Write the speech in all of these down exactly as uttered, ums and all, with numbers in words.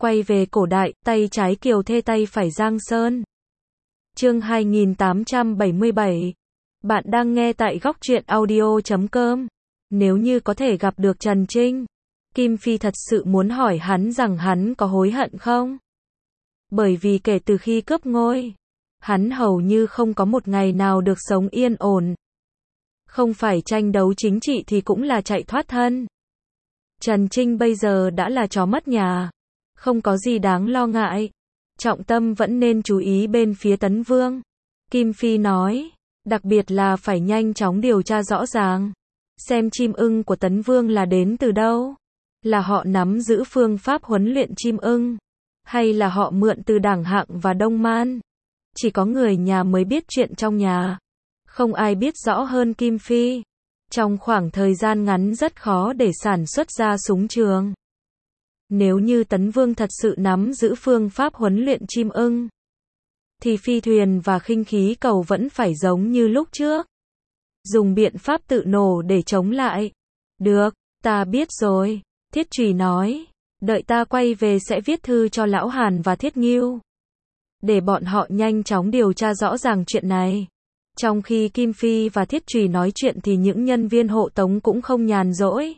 Quay về cổ đại, tay trái Kiều Thê tay phải Giang Sơn. Chương hai nghìn tám trăm bảy mươi bảy. Bạn đang nghe tại góc truyện audio chấm com. Nếu như có thể gặp được Trần Trinh, Kim Phi thật sự muốn hỏi hắn rằng hắn có hối hận không? Bởi vì kể từ khi cướp ngôi, hắn hầu như không có một ngày nào được sống yên ổn. Không phải tranh đấu chính trị thì cũng là chạy thoát thân. Trần Trinh bây giờ đã là chó mất nhà, không có gì đáng lo ngại. Trọng tâm vẫn nên chú ý bên phía Tấn Vương. Kim Phi nói, đặc biệt là phải nhanh chóng điều tra rõ ràng, xem chim ưng của Tấn Vương là đến từ đâu. Là họ nắm giữ phương pháp huấn luyện chim ưng, hay là họ mượn từ Đảng Hạng và Đông Man. Chỉ có người nhà mới biết chuyện trong nhà, không ai biết rõ hơn Kim Phi. Trong khoảng thời gian ngắn rất khó để sản xuất ra súng trường. Nếu như Tấn Vương thật sự nắm giữ phương pháp huấn luyện chim ưng, thì phi thuyền và khinh khí cầu vẫn phải giống như lúc trước, dùng biện pháp tự nổ để chống lại. Được, ta biết rồi, Thiết Trùy nói, đợi ta quay về sẽ viết thư cho Lão Hàn và Thiết Ngưu, để bọn họ nhanh chóng điều tra rõ ràng chuyện này. Trong khi Kim Phi và Thiết Trùy nói chuyện thì những nhân viên hộ tống cũng không nhàn rỗi.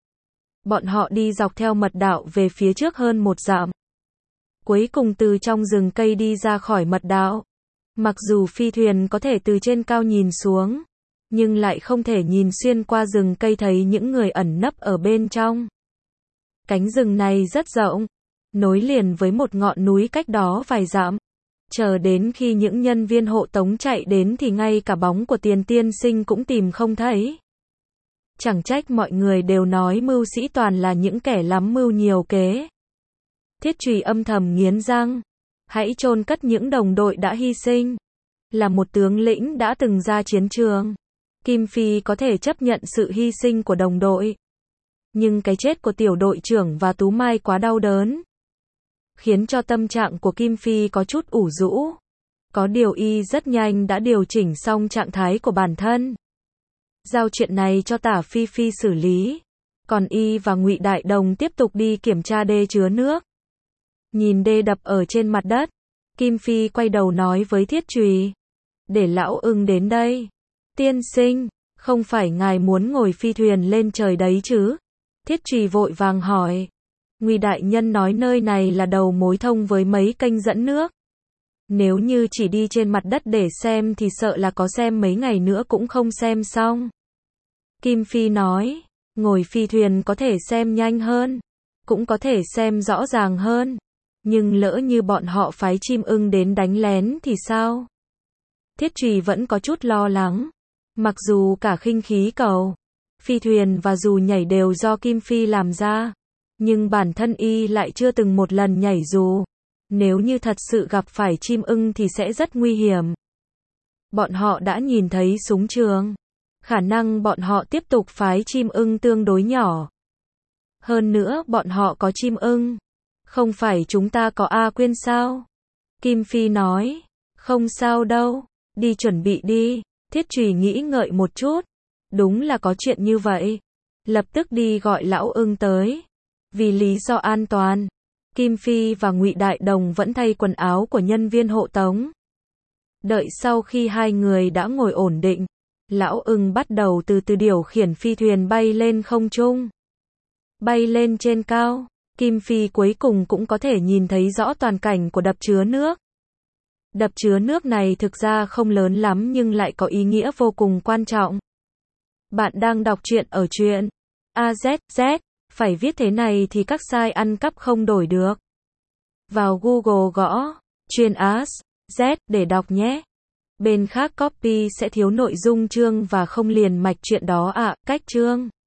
Bọn họ đi dọc theo mật đạo về phía trước hơn một dặm. Cuối cùng từ trong rừng cây đi ra khỏi mật đạo. Mặc dù phi thuyền có thể từ trên cao nhìn xuống, nhưng lại không thể nhìn xuyên qua rừng cây thấy những người ẩn nấp ở bên trong. Cánh rừng này rất rộng, nối liền với một ngọn núi cách đó vài dặm. Chờ đến khi những nhân viên hộ tống chạy đến thì ngay cả bóng của Tiền tiên sinh cũng tìm không thấy. Chẳng trách mọi người đều nói mưu sĩ toàn là những kẻ lắm mưu nhiều kế. Thiết Trùy âm thầm nghiến răng. Hãy chôn cất những đồng đội đã hy sinh. Là một tướng lĩnh đã từng ra chiến trường, Kim Phi có thể chấp nhận sự hy sinh của đồng đội. Nhưng cái chết của tiểu đội trưởng và Tú Mai quá đau đớn, khiến cho tâm trạng của Kim Phi có chút ủ rũ. Có điều y rất nhanh đã điều chỉnh xong trạng thái của bản thân. Giao chuyện này cho Tả Phi Phi xử lý. Còn y và Ngụy Đại Đồng tiếp tục đi kiểm tra đê chứa nước. Nhìn đê đập ở trên mặt đất, Kim Phi quay đầu nói với Thiết Trùy, để Lão Ưng đến đây. Tiên sinh, không phải ngài muốn ngồi phi thuyền lên trời đấy chứ? Thiết Trùy vội vàng hỏi. Ngụy đại nhân nói nơi này là đầu mối thông với mấy kênh dẫn nước. Nếu như chỉ đi trên mặt đất để xem thì sợ là có xem mấy ngày nữa cũng không xem xong. Kim Phi nói, ngồi phi thuyền có thể xem nhanh hơn, cũng có thể xem rõ ràng hơn. Nhưng lỡ như bọn họ phái chim ưng đến đánh lén thì sao? Thiết Trùy vẫn có chút lo lắng. Mặc dù cả khinh khí cầu, phi thuyền và dù nhảy đều do Kim Phi làm ra, nhưng bản thân y lại chưa từng một lần nhảy dù. Nếu như thật sự gặp phải chim ưng thì sẽ rất nguy hiểm. Bọn họ đã nhìn thấy súng trường, khả năng bọn họ tiếp tục phái chim ưng tương đối nhỏ. Hơn nữa bọn họ có chim ưng, không phải chúng ta có A Quyên sao? Kim Phi nói, không sao đâu, đi chuẩn bị đi. Thiết Trùy nghĩ ngợi một chút, đúng là có chuyện như vậy. Lập tức đi gọi Lão Ưng tới. Vì lý do an toàn, Kim Phi và Ngụy Đại Đồng vẫn thay quần áo của nhân viên hộ tống. Đợi sau khi hai người đã ngồi ổn định, Lão Ưng bắt đầu từ từ điều khiển phi thuyền bay lên không trung. Bay lên trên cao, Kim Phi cuối cùng cũng có thể nhìn thấy rõ toàn cảnh của đập chứa nước. Đập chứa nước này thực ra không lớn lắm nhưng lại có ý nghĩa vô cùng quan trọng. Bạn đang đọc truyện ở truyện a zét zét, phải viết thế này thì các site ăn cắp không đổi được. Vào Google gõ truyện a zét để đọc nhé. Bên khác copy sẽ thiếu nội dung chương và không liền mạch chuyện đó ạ. À, cách chương